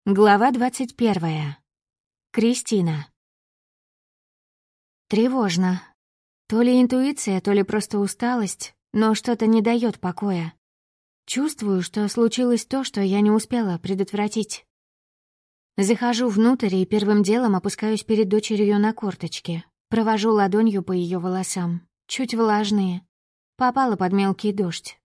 Глава 21. Кристина. Тревожно. То ли интуиция, то ли просто усталость, но что-то не дает покоя. Чувствую, что случилось то, что я не успела предотвратить. Захожу внутрь и первым делом опускаюсь перед дочерью на корточки. Провожу ладонью по ее волосам, чуть влажные. Попала под мелкий дождь.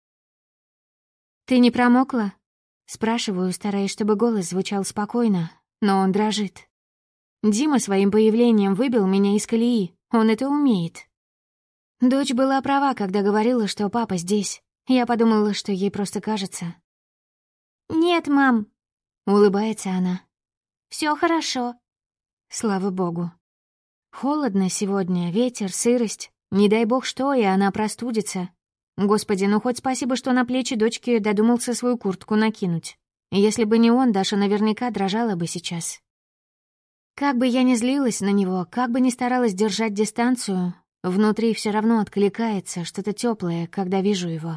«Ты не промокла?» Спрашиваю, стараясь, чтобы голос звучал спокойно, но он дрожит. Дима своим появлением выбил меня из колеи, он это умеет. Дочь была права, когда говорила, что папа здесь. Я подумала, что ей просто кажется. «Нет, мам», — улыбается она. «Всё хорошо». Слава богу. Холодно сегодня, ветер, сырость. Не дай бог что, и она простудится. Господи, ну хоть спасибо, что на плечи дочки додумался свою куртку накинуть. Если бы не он, Даша наверняка дрожала бы сейчас. Как бы я ни злилась на него, как бы ни старалась держать дистанцию, внутри все равно откликается что-то теплое, когда вижу его.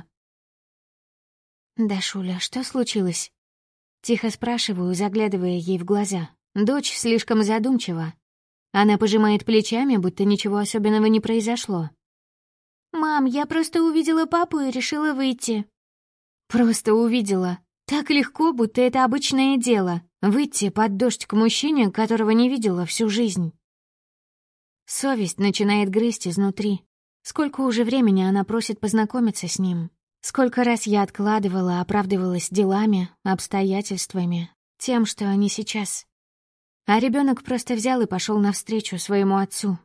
«Дашуля, что случилось?» Тихо спрашиваю, заглядывая ей в глаза. Дочь слишком задумчива. Она пожимает плечами, будто ничего особенного не произошло. «Мам, я просто увидела папу и решила выйти». «Просто увидела. Так легко, будто это обычное дело. Выйти под дождь к мужчине, которого не видела всю жизнь». Совесть начинает грызть изнутри. Сколько уже времени она просит познакомиться с ним. Сколько раз я откладывала, оправдывалась делами, обстоятельствами, тем, что они сейчас. А ребенок просто взял и пошел навстречу своему отцу.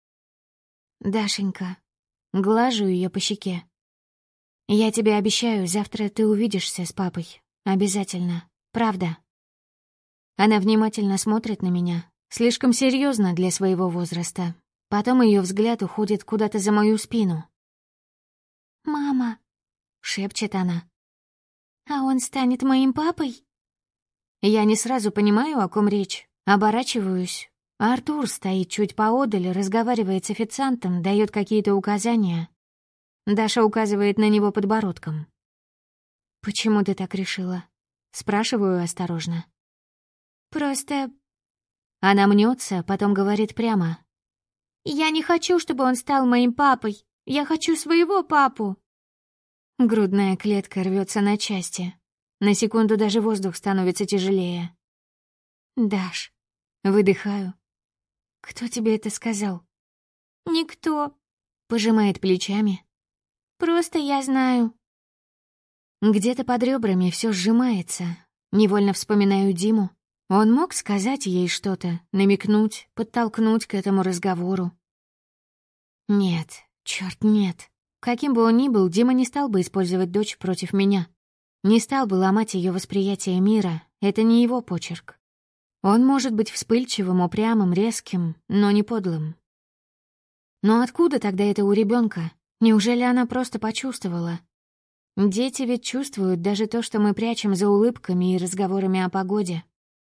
«Дашенька». Глажу ее по щеке. «Я тебе обещаю, завтра ты увидишься с папой. Обязательно. Правда». Она внимательно смотрит на меня, слишком серьезно для своего возраста. Потом ее взгляд уходит куда-то за мою спину. «Мама», — шепчет она, — «а он станет моим папой?» Я не сразу понимаю, о ком речь. Оборачиваюсь. Артур стоит чуть поодаль, разговаривает с официантом, дает какие-то указания. Даша указывает на него подбородком. «Почему ты так решила?» Спрашиваю осторожно. «Просто...» Она мнется, потом говорит прямо. «Я не хочу, чтобы он стал моим папой. Я хочу своего папу». Грудная клетка рвется на части. На секунду даже воздух становится тяжелее. «Даш...» Выдыхаю. «Кто тебе это сказал?» «Никто», — пожимает плечами. «Просто я знаю». Где-то под ребрами все сжимается. Невольно вспоминаю Диму. Он мог сказать ей что-то, намекнуть, подтолкнуть к этому разговору. Нет, черт, нет. Каким бы он ни был, Дима не стал бы использовать дочь против меня. Не стал бы ломать ее восприятие мира. Это не его почерк. Он может быть вспыльчивым, упрямым, резким, но не подлым. Но откуда тогда это у ребенка? Неужели она просто почувствовала? Дети ведь чувствуют даже то, что мы прячем за улыбками и разговорами о погоде.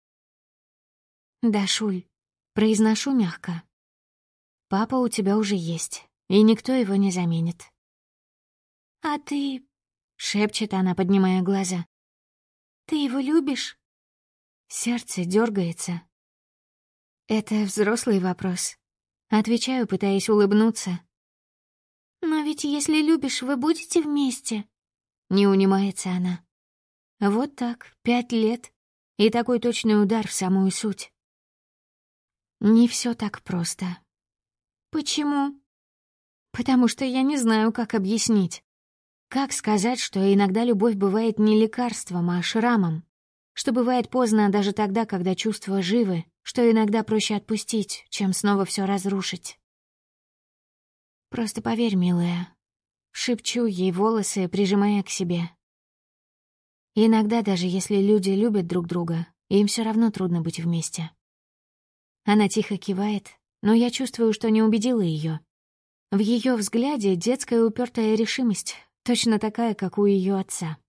«Дашуль», — произношу мягко, — «папа у тебя уже есть, и никто его не заменит». «А ты...» — шепчет она, поднимая глаза. «Ты его любишь?» Сердце дергается. Это взрослый вопрос. Отвечаю, пытаясь улыбнуться. «Но ведь если любишь, вы будете вместе?» Не унимается она. Вот так, 5 лет, и такой точный удар в самую суть. Не все так просто. «Почему?» «Потому что я не знаю, как объяснить. Как сказать, что иногда любовь бывает не лекарством, а шрамом? Что бывает поздно даже тогда, когда чувства живы, что иногда проще отпустить, чем снова все разрушить?» «Просто поверь, милая». Шепчу ей волосы, прижимая к себе. Иногда, даже если люди любят друг друга, им все равно трудно быть вместе. Она тихо кивает, но я чувствую, что не убедила ее. В ее взгляде детская упертая решимость, точно такая, как у ее отца.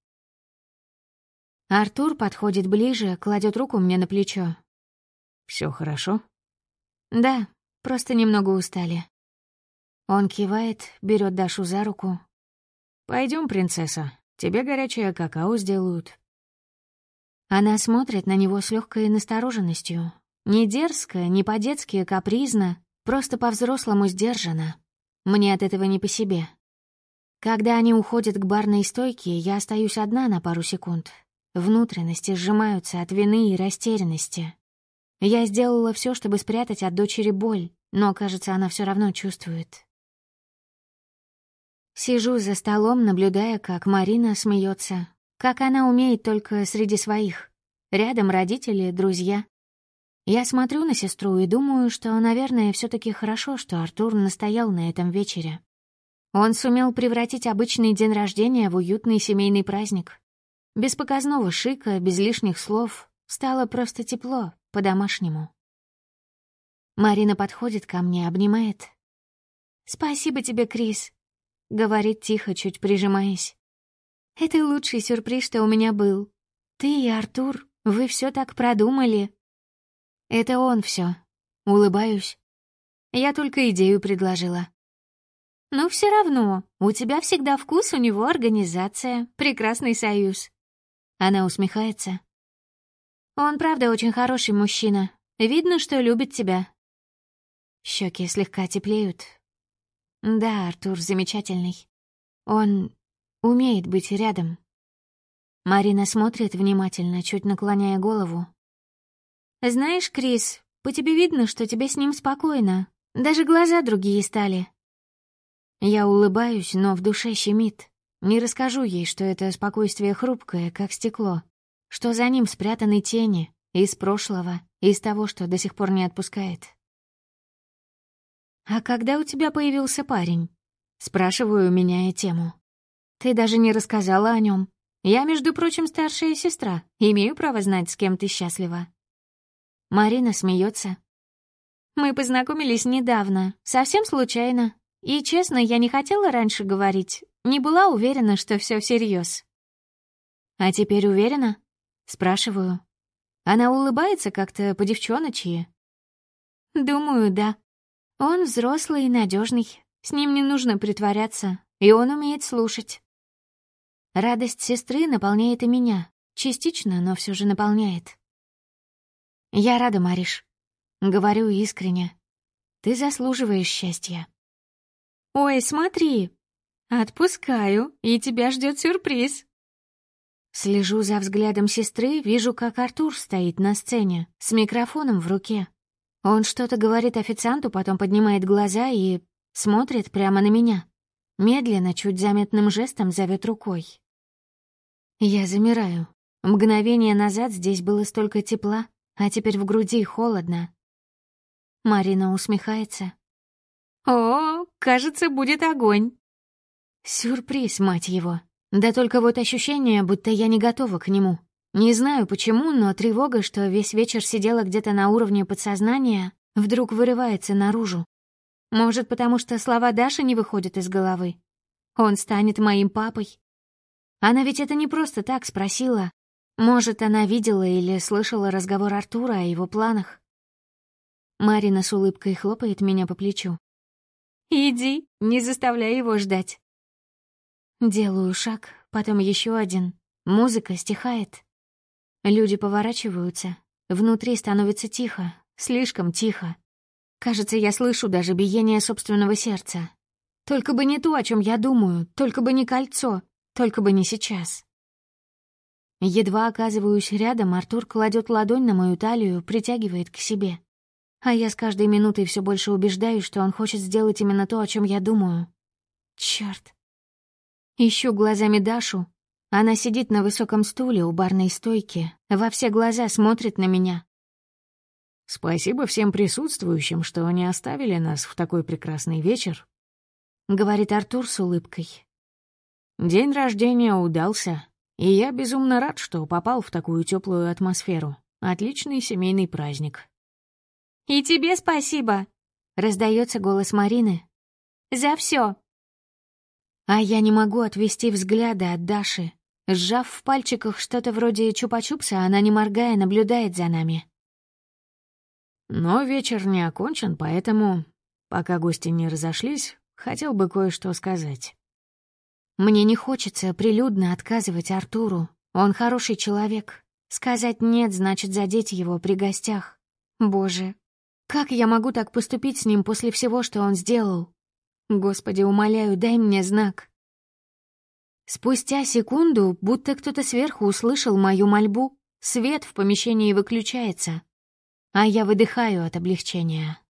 Артур подходит ближе, кладет руку мне на плечо. «Все хорошо?» «Да, просто немного устали». Он кивает, берет Дашу за руку. «Пойдем, принцесса, тебе горячее какао сделают». Она смотрит на него с легкой настороженностью. Не дерзко, не по-детски капризно, просто по-взрослому сдержанно. Мне от этого не по себе. Когда они уходят к барной стойке, я остаюсь одна на пару секунд. Внутренности сжимаются от вины и растерянности. Я сделала все, чтобы спрятать от дочери боль, но, кажется, она все равно чувствует. Сижу за столом, наблюдая, как Марина смеется, как она умеет только среди своих. Рядом родители, друзья. Я смотрю на сестру и думаю, что, наверное, все-таки хорошо, что Артур настоял на этом вечере. Он сумел превратить обычный день рождения в уютный семейный праздник. Без показного шика, без лишних слов. Стало просто тепло, по-домашнему. Марина подходит ко мне, обнимает. «Спасибо тебе, Крис», — говорит тихо, чуть прижимаясь. «Это лучший сюрприз, что у меня был. Ты и Артур, вы все так продумали». «Это он все. Улыбаюсь. Я только идею предложила. «Ну, все равно, у тебя всегда вкус, у него организация, прекрасный союз». Она усмехается. «Он, правда, очень хороший мужчина. Видно, что любит тебя». Щеки слегка теплеют. Да, Артур замечательный. Он умеет быть рядом. Марина смотрит внимательно, чуть наклоняя голову. «Знаешь, Крис, по тебе видно, что тебе с ним спокойно. Даже глаза другие стали». Я улыбаюсь, но в душе щемит. Не расскажу ей, что это спокойствие хрупкое, как стекло, что за ним спрятаны тени из прошлого, из того, что до сих пор не отпускает. «А когда у тебя появился парень?» Спрашиваю, меняя тему. «Ты даже не рассказала о нем. Я, между прочим, старшая сестра, имею право знать, с кем ты счастлива». Марина смеется. «Мы познакомились недавно, совсем случайно. И, честно, я не хотела раньше говорить, не была уверена, что все всерьез». «А теперь уверена?» Спрашиваю. Она улыбается как-то по-девчоночьи. «Думаю, да. Он взрослый и надежный, с ним не нужно притворяться, и он умеет слушать». Радость сестры наполняет и меня, частично, но все же наполняет. «Я рада, Мариш», — говорю искренне. «Ты заслуживаешь счастья». «Ой, смотри! Отпускаю, и тебя ждет сюрприз». Слежу за взглядом сестры, вижу, как Артур стоит на сцене, с микрофоном в руке. Он что-то говорит официанту, потом поднимает глаза и смотрит прямо на меня. Медленно, чуть заметным жестом зовет рукой. Я замираю. Мгновение назад здесь было столько тепла, а теперь в груди холодно. Марина усмехается. «О, кажется, будет огонь». Сюрприз, мать его. Да только вот ощущение, будто я не готова к нему. Не знаю почему, но тревога, что весь вечер сидела где-то на уровне подсознания, вдруг вырывается наружу. Может, потому что слова Даши не выходят из головы. Он станет моим папой. Она ведь это не просто так спросила. Может, она видела или слышала разговор Артура о его планах. Марина с улыбкой хлопает меня по плечу. «Иди, не заставляй его ждать». Делаю шаг, потом еще один. Музыка стихает. Люди поворачиваются. Внутри становится тихо, слишком тихо. Кажется, я слышу даже биение собственного сердца. Только бы не то, о чем я думаю, только бы не кольцо, только бы не сейчас. Едва оказываюсь рядом, Артур кладет ладонь на мою талию, притягивает к себе. А я с каждой минутой все больше убеждаюсь, что он хочет сделать именно то, о чем я думаю. Черт. Ищу глазами Дашу. Она сидит на высоком стуле у барной стойки, во все глаза смотрит на меня. «Спасибо всем присутствующим, что не оставили нас в такой прекрасный вечер», — говорит Артур с улыбкой. «День рождения удался, и я безумно рад, что попал в такую теплую атмосферу. Отличный семейный праздник». «И тебе спасибо», — раздается голос Марины. «За все». А я не могу отвести взгляда от Даши. Сжав в пальчиках что-то вроде чупа-чупса, она, не моргая, наблюдает за нами. Но вечер не окончен, поэтому, пока гости не разошлись, хотел бы кое-что сказать. Мне не хочется прилюдно отказывать Артуру. Он хороший человек. Сказать «нет» значит задеть его при гостях. Боже, как я могу так поступить с ним после всего, что он сделал? Господи, умоляю, дай мне знак. Спустя секунду, будто кто-то сверху услышал мою мольбу, свет в помещении выключается, а я выдыхаю от облегчения.